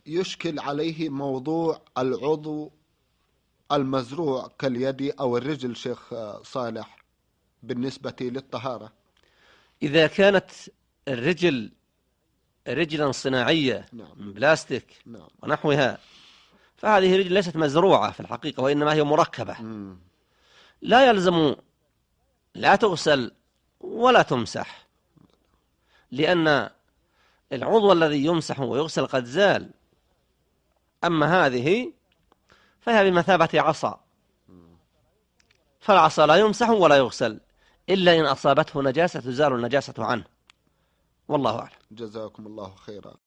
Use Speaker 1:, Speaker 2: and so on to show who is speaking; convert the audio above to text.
Speaker 1: يشكل عليه موضوع العضو المزروع كاليد أو الرجل شيخ صالح بالنسبة للطهارة؟
Speaker 2: إذا كانت الرجل رجلا صناعية من بلاستيك ونحوها، فهذه رجل ليست مزروعة في الحقيقة، وإنما هي مركبة. لا يلزم لا تغسل ولا تمسح، لأن العضو الذي يمسح ويغسل قد زال. أما هذه فهي بمثابة عصا، فالعصا لا يمسح ولا يغسل إلا إن أصابته نجاسة تزال النجاسة عنه، والله أعلم.
Speaker 1: جزاكم الله خيرا.